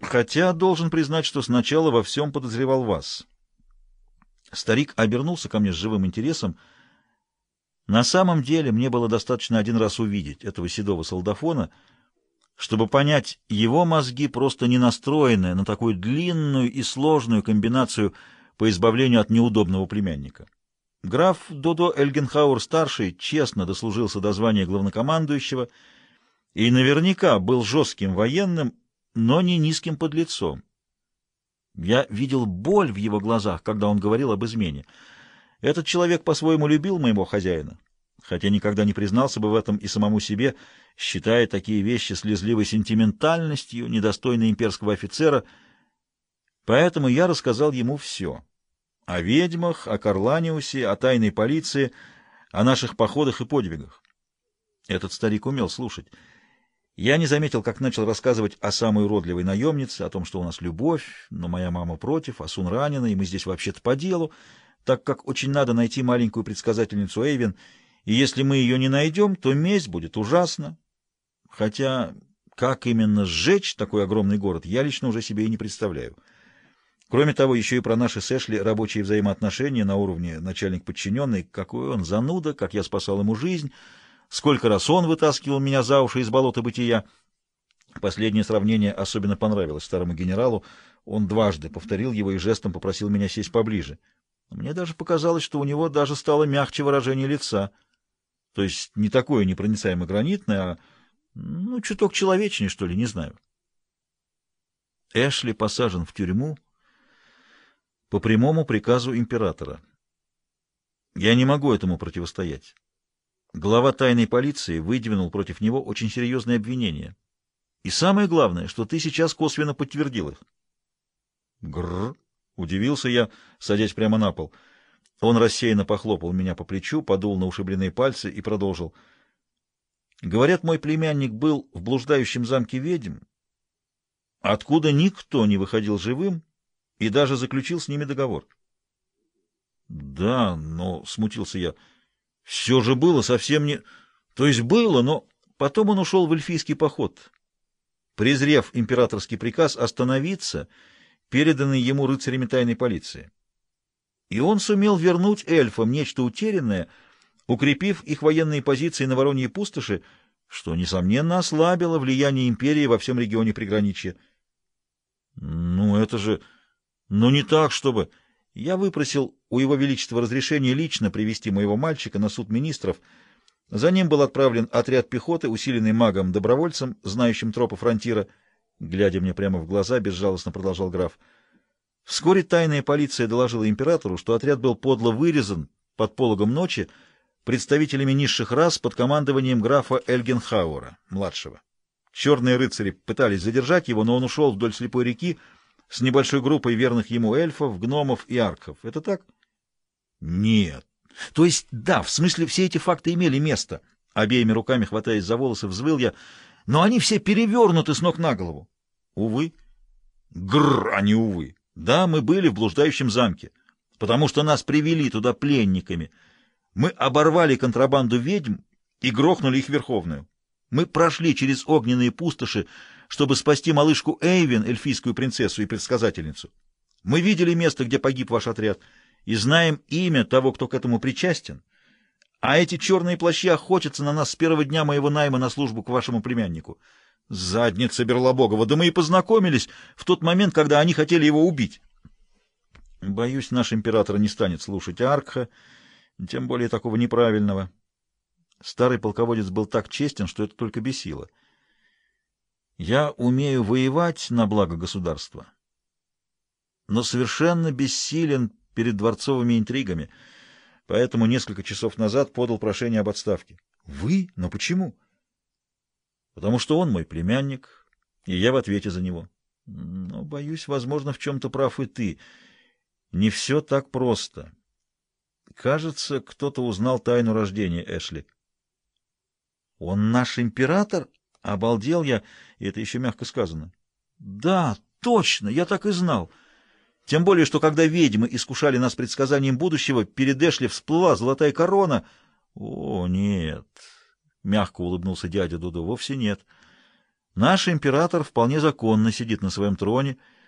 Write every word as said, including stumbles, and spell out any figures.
Хотя должен признать, что сначала во всем подозревал вас. Старик обернулся ко мне с живым интересом. На самом деле мне было достаточно один раз увидеть этого седого солдафона, чтобы понять, его мозги просто не настроены на такую длинную и сложную комбинацию по избавлению от неудобного племянника. Граф Додо Эльгенхауэр-старший честно дослужился до звания главнокомандующего и наверняка был жестким военным, но не низким подлецом. Я видел боль в его глазах, когда он говорил об измене. Этот человек по-своему любил моего хозяина, хотя никогда не признался бы в этом и самому себе, считая такие вещи слезливой сентиментальностью, недостойной имперского офицера. Поэтому я рассказал ему все. О ведьмах, о Карланиусе, о тайной полиции, о наших походах и подвигах. Этот старик умел слушать. Я не заметил, как начал рассказывать о самой уродливой наемнице, о том, что у нас любовь, но моя мама против, Асун ранена, и мы здесь вообще-то по делу, так как очень надо найти маленькую предсказательницу Эйвен, и если мы ее не найдем, то месть будет ужасна. Хотя, как именно сжечь такой огромный город, я лично уже себе и не представляю. Кроме того, еще и про наши с Эшли рабочие взаимоотношения на уровне начальник-подчиненный, какой он зануда, как я спасал ему жизнь, сколько раз он вытаскивал меня за уши из болота бытия. Последнее сравнение особенно понравилось старому генералу. Он дважды повторил его и жестом попросил меня сесть поближе. Мне даже показалось, что у него даже стало мягче выражение лица. То есть не такое непроницаемо гранитное, а, ну, чуток человечнее, что ли, не знаю. Эшли посажен в тюрьму по прямому приказу императора. Я не могу этому противостоять. Глава тайной полиции выдвинул против него очень серьезные обвинения. И самое главное, что ты сейчас косвенно подтвердил их. Грррр, удивился я, садясь прямо на пол. Он рассеянно похлопал меня по плечу, подул на ушибленные пальцы и продолжил. Говорят, мой племянник был в блуждающем замке ведьм, откуда никто не выходил живым и даже заключил с ними договор. Да, но, смутился я, все же было совсем не... То есть было, но потом он ушел в эльфийский поход, презрев императорский приказ остановиться, переданный ему рыцарями тайной полиции. И он сумел вернуть эльфам нечто утерянное, укрепив их военные позиции на Вороньей пустоши, что, несомненно, ослабило влияние империи во всем регионе приграничья. Ну, это же... Ну, не так, чтобы... Я выпросил у его величества разрешение лично привести моего мальчика на суд министров. За ним был отправлен отряд пехоты, усиленный магом-добровольцем, знающим тропы фронтира. Глядя мне прямо в глаза, безжалостно продолжал граф. Вскоре тайная полиция доложила императору, что отряд был подло вырезан под пологом ночи представителями низших рас под командованием графа Эльгенхауэра, младшего. Черные рыцари пытались задержать его, но он ушел вдоль слепой реки с небольшой группой верных ему эльфов, гномов и аркхов. Это так? Нет. То есть, да, в смысле, все эти факты имели место. Обеими руками, хватаясь за волосы, взвыл я. Но они все перевернуты с ног на голову. Увы. Гррр, а не увы. Да, мы были в блуждающем замке, потому что нас привели туда пленниками. Мы оборвали контрабанду ведьм и грохнули их верховную. Мы прошли через огненные пустоши, чтобы спасти малышку Эйвен, эльфийскую принцессу и предсказательницу. Мы видели место, где погиб ваш отряд, и знаем имя того, кто к этому причастен. А эти черные плащи охотятся на нас с первого дня моего найма на службу к вашему племяннику. Задница Берлобогова, да мы и познакомились в тот момент, когда они хотели его убить. Боюсь, наш император не станет слушать Аркха, тем более такого неправильного. Старый полководец был так честен, что это только бесило. Я умею воевать на благо государства, но совершенно бессилен перед дворцовыми интригами, поэтому несколько часов назад подал прошение об отставке. Вы? Но почему? Потому что он мой племянник, и я в ответе за него. Но, боюсь, возможно, в чем-то прав и ты. Не все так просто. Кажется, кто-то узнал тайну рождения Эшли. Он наш император? Обалдел я, и это еще мягко сказано. Да, точно, я так и знал. Тем более, что когда ведьмы искушали нас предсказанием будущего, перед Эшли всплыла золотая корона. О, нет, мягко улыбнулся дядя Дудо, вовсе нет. Наш император вполне законно сидит на своем троне,